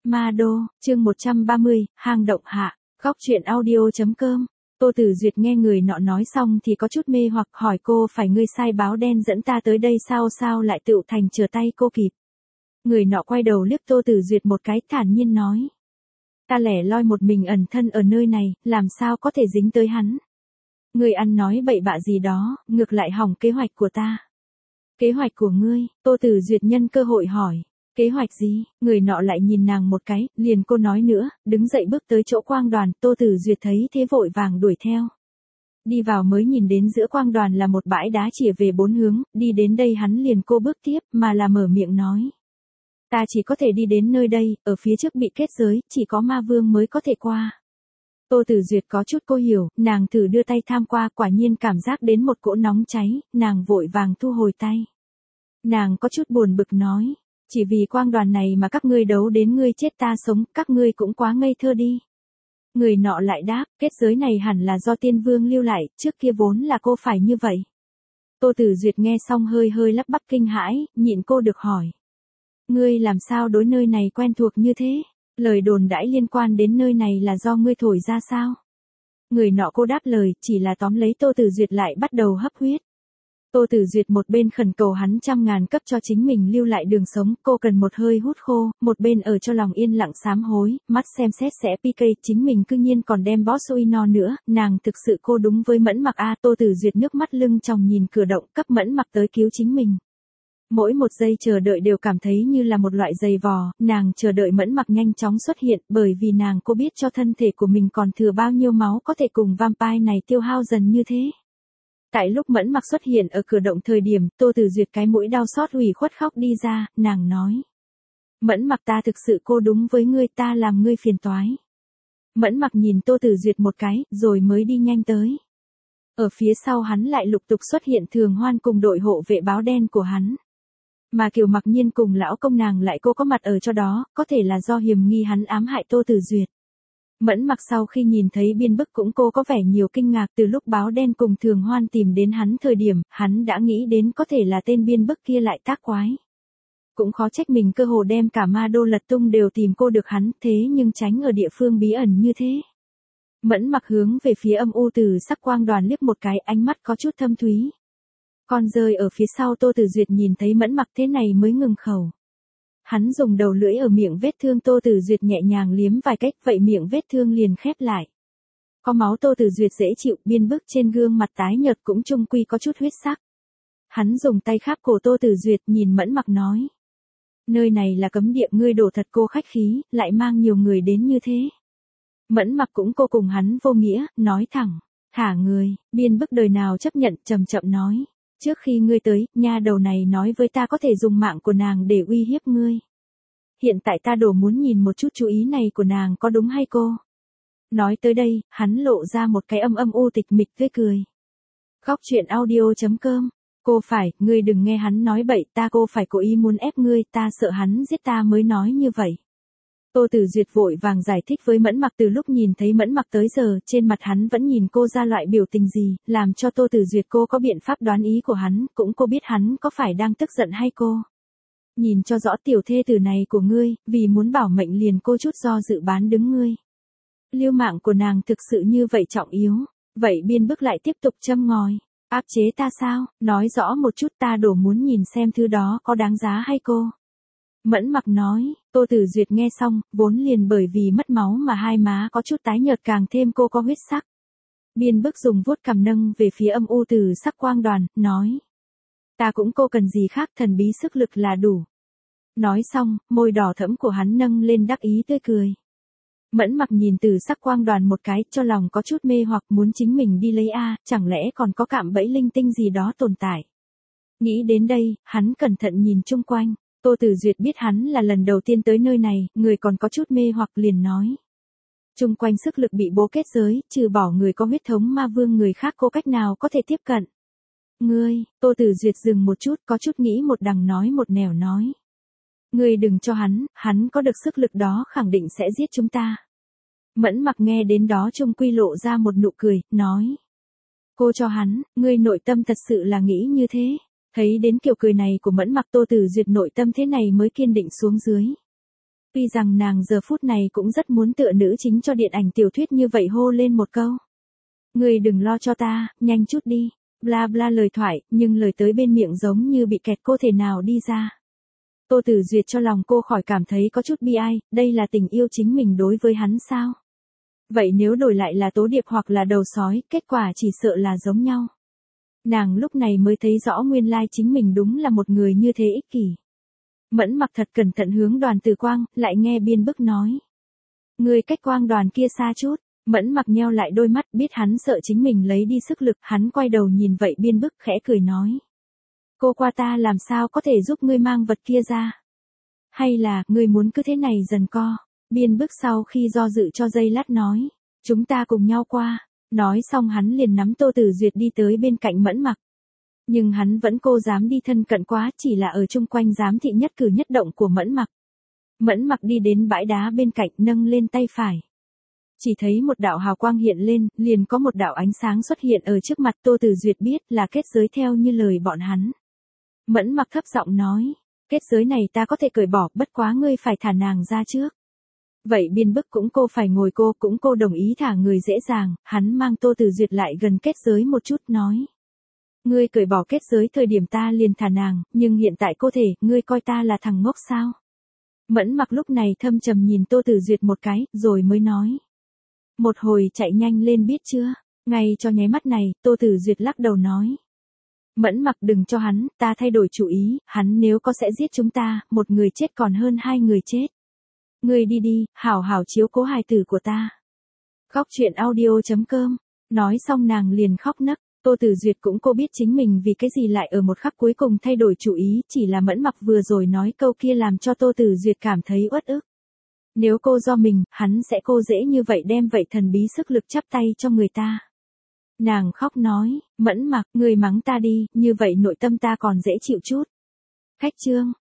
Ma Đô, chương 130, hang động hạ, góc truyện audio.com. Tô Tử Duyệt nghe người nọ nói xong thì có chút mê hoặc hỏi cô phải ngươi sai báo đen dẫn ta tới đây sao lại tựu thành trở tay cô kịp. Người nọ quay đầu liếc Tô Tử Duyệt một cái thản nhiên nói. Ta lẻ loi một mình ẩn thân ở nơi này, làm sao có thể dính tới hắn. Ngươi ăn nói bậy bạ gì đó, ngược lại hỏng kế hoạch của ta. Kế hoạch của ngươi, Tô Tử Duyệt nhân cơ hội hỏi. Kế hoạch gì? Người nọ lại nhìn nàng một cái, liền cô nói nữa, đứng dậy bước tới chỗ quang đoàn, Tô Tử Duyệt thấy thế vội vàng đuổi theo. Đi vào mới nhìn đến giữa quang đoàn là một bãi đá chìa về bốn hướng, đi đến đây hắn liền cô bước tiếp, mà là mở miệng nói. Ta chỉ có thể đi đến nơi đây, ở phía trước bị kết giới, chỉ có ma vương mới có thể qua. Tô Tử Duyệt có chút cô hiểu, nàng thử đưa tay tham qua, quả nhiên cảm giác đến một cỗ nóng cháy, nàng vội vàng thu hồi tay. Nàng có chút buồn bực nói. Chỉ vì quang đoàn này mà các ngươi đấu đến ngươi chết ta sống, các ngươi cũng quá ngây thơ đi. Người nọ lại đáp, kết giới này hẳn là do tiên vương lưu lại, trước kia vốn là cô phải như vậy. Tô Tử Duyệt nghe xong hơi lắp bắp kinh hãi, nhịn cô được hỏi. Ngươi làm sao đối nơi này quen thuộc như thế? Lời đồn đãi liên quan đến nơi này là do ngươi thổi ra sao? Người nọ cô đáp lời, chỉ là tóm lấy Tô Tử Duyệt lại bắt đầu hấp huyết. Tô Tử Duyệt một bên khẩn cầu hắn 100.000 cấp cho chính mình lưu lại đường sống, cô cần một hơi hút khô, một bên ở cho lòng yên lặng sám hối, mắt xem xét sẽ PK, chính mình cư nhiên còn đem boss no nữa, nàng thực sự cô đúng với Mẫn Mặc a. Tô Tử Duyệt nước mắt lưng tròng nhìn cửa động, cấp Mẫn Mặc tới cứu chính mình. Mỗi một giây chờ đợi đều cảm thấy như là một loại giày vò, nàng chờ đợi Mẫn Mặc nhanh chóng xuất hiện, bởi vì nàng cô biết cho thân thể của mình còn thừa bao nhiêu máu có thể cùng vampire này tiêu hao dần như thế. Tại lúc Mẫn Mặc xuất hiện ở cửa động thời điểm, Tô Tử Duyệt cái mũi đau xót ủy khuất khóc đi ra, nàng nói. Mẫn Mặc ta thực sự cô đúng với ngươi, ta làm ngươi phiền toái. Mẫn Mặc nhìn Tô Tử Duyệt một cái, rồi mới đi nhanh tới. Ở phía sau hắn lại lục tục xuất hiện Thường Hoan cùng đội hộ vệ báo đen của hắn. Mà Kiều Mặc Nhiên cùng lão công nàng lại cô có mặt ở chỗ đó, có thể là do hiềm nghi hắn ám hại Tô Tử Duyệt. Mẫn Mặc sau khi nhìn thấy biên bức cũng cô có vẻ nhiều kinh ngạc, từ lúc báo đen cùng Thường Hoan tìm đến hắn thời điểm, hắn đã nghĩ đến có thể là tên biên bức kia lại tác quái. Cũng khó trách mình cơ hồ đem cả Ma Đô lật tung đều tìm cô được hắn, thế nhưng tránh ở địa phương bí ẩn như thế. Mẫn Mặc hướng về phía âm u từ sắc quang đoàn liếc một cái, ánh mắt có chút thâm thúy. Con rơi ở phía sau Tô Tử Duyệt nhìn thấy Mẫn Mặc thế này mới ngừng khẩu. Hắn dùng đầu lưỡi ở miệng vết thương Tô Tử Duyệt nhẹ nhàng liếm vài cách, vậy miệng vết thương liền khép lại. Có máu Tô Tử Duyệt dễ chịu, biên bức trên gương mặt tái nhợt cũng chung quy có chút huyết sắc. Hắn dùng tay kháp cổ Tô Tử Duyệt nhìn Mẫn Mặc nói. Nơi này là cấm địa, ngươi đổ thật cô khách khí, lại mang nhiều người đến như thế. Mẫn Mặc cũng cô cùng hắn vô nghĩa, nói thẳng. Thả người, biên bức đời nào chấp nhận, chậm nói. Trước khi ngươi tới, nha đầu này nói với ta có thể dùng mạng của nàng để uy hiếp ngươi. Hiện tại ta đổ muốn nhìn một chút chú ý này của nàng có đúng hay cô. Nói tới đây, hắn lộ ra một cái âm u tịch mịch tươi cười. Góc truyện audio.com. Cô phải, ngươi đừng nghe hắn nói bậy, cô phải cố ý muốn ép ngươi, ta sợ hắn giết ta mới nói như vậy. Tô Tử Duyệt vội vàng giải thích với Mẫn Mặc, từ lúc nhìn thấy Mẫn Mặc tới giờ, trên mặt hắn vẫn nhìn cô ra loại biểu tình gì, làm cho Tô Tử Duyệt cô có biện pháp đoán ý của hắn, cũng cô biết hắn có phải đang tức giận hay cô. Nhìn cho rõ tiểu thê tử này của ngươi, vì muốn bảo mệnh liền cô chút do dự bán đứng ngươi. Lưu mạng của nàng thực sự như vậy trọng yếu, vậy biên bức lại tiếp tục châm ngòi, áp chế ta sao, nói rõ một chút, ta đổ muốn nhìn xem thứ đó có đáng giá hay cô. Mẫn Mặc nói, Tô Tử Duyệt nghe xong, vốn liền bởi vì mất máu mà hai má có chút tái nhợt càng thêm cô có huyết sắc. Biên bức dùng vuốt cằm nâng về phía âm u từ sắc quang đoàn, nói. Ta cũng cô cần gì khác, thần bí sức lực là đủ. Nói xong, môi đỏ thẫm của hắn nâng lên đắc ý tươi cười. Mẫn Mặc nhìn từ sắc quang đoàn một cái, cho lòng có chút mê hoặc muốn chính mình đi lấy chẳng lẽ còn có cạm bẫy linh tinh gì đó tồn tại. Nghĩ đến đây, hắn cẩn thận nhìn chung quanh. Tô Tử Duyệt biết hắn là lần đầu tiên tới nơi này, người còn có chút mê hoặc liền nói. Chung quanh sức lực bị bố kết giới, trừ bỏ người có huyết thống ma vương người khác cô cách nào có thể tiếp cận. Ngươi, Tô Tử Duyệt dừng một chút, có chút nghĩ một đằng nói một nẻo nói. Ngươi đừng cho hắn có được sức lực đó khẳng định sẽ giết chúng ta. Mẫn Mặc nghe đến đó chung quy lộ ra một nụ cười, nói. Cô cho hắn, ngươi nội tâm thật sự là nghĩ như thế. Thấy đến kiểu cười này của Mẫn Mặc, Tô Tử Duyệt nội tâm thế này mới kiên định xuống dưới. Tuy rằng nàng giờ phút này cũng rất muốn tựa nữ chính cho điện ảnh tiểu thuyết như vậy hô lên một câu. Ngươi đừng lo cho ta, nhanh chút đi. Bla bla lời thoại, nhưng lời tới bên miệng giống như bị kẹt cô thể nào đi ra. Tô Tử Duyệt cho lòng cô khỏi cảm thấy có chút bi ai, đây là tình yêu chính mình đối với hắn sao? Vậy nếu đổi lại là Tố Điệp hoặc là đầu sói, kết quả chỉ sợ là giống nhau. Nàng lúc này mới thấy rõ nguyên lai chính mình đúng là một người như thế ích kỷ. Mẫn Mặc thật cẩn thận hướng Đoàn Tử Quang, lại nghe Biên Bức nói. Người cách Quang Đoàn kia xa chút. Mẫn Mặc nheo lại đôi mắt, biết hắn sợ chính mình lấy đi sức lực, hắn quay đầu nhìn vậy Biên Bức khẽ cười nói. Cô qua ta làm sao có thể giúp ngươi mang vật kia ra? Hay là, ngươi muốn cứ thế này dần co? Biên Bức sau khi do dự cho giây lát nói. Chúng ta cùng nhau qua. Nói xong hắn liền nắm Tô Tử Duyệt đi tới bên cạnh Mẫn Mặc. Nhưng hắn vẫn cô dám đi thân cận quá, chỉ là ở chung quanh giám thị nhất cử nhất động của Mẫn Mặc. Mẫn Mặc đi đến bãi đá bên cạnh, nâng lên tay phải. Chỉ thấy một đạo hào quang hiện lên, liền có một đạo ánh sáng xuất hiện ở trước mặt. Tô Tử Duyệt biết là kết giới theo như lời bọn hắn. Mẫn Mặc thấp giọng nói, kết giới này ta có thể cởi bỏ, bất quá ngươi phải thả nàng ra trước. Vậy Biên Bức cũng cô phải ngồi, cô cũng cô đồng ý thả người dễ dàng. Hắn mang Tô Tử Duyệt lại gần kết giới một chút nói. Ngươi cởi bỏ kết giới thời điểm ta liền thả nàng, nhưng hiện tại cô thể, ngươi coi ta là thằng ngốc sao? Mẫn Mặc lúc này thâm trầm nhìn Tô Tử Duyệt một cái, rồi mới nói. Một hồi chạy nhanh lên biết chưa? Ngay cho nháy mắt này, Tô Tử Duyệt lắc đầu nói. Mẫn Mặc đừng cho hắn, ta thay đổi chủ ý, hắn nếu có sẽ giết chúng ta, một người chết còn hơn hai người chết. Ngươi đi đi, hảo hảo chiếu cố hài tử của ta. Khóc chuyện audio.com. Nói xong nàng liền khóc nấc. Tô Tử Duyệt cũng cô biết chính mình vì cái gì lại ở một khắc cuối cùng thay đổi chủ ý, chỉ là Mẫn Mặc vừa rồi nói câu kia làm cho Tô Tử Duyệt cảm thấy uất ức. Nếu cô do mình, hắn sẽ cô dễ như vậy đem vậy thần bí sức lực chắp tay cho người ta. Nàng khóc nói, Mẫn Mặc, người mắng ta đi, như vậy nội tâm ta còn dễ chịu chút. Khách chương.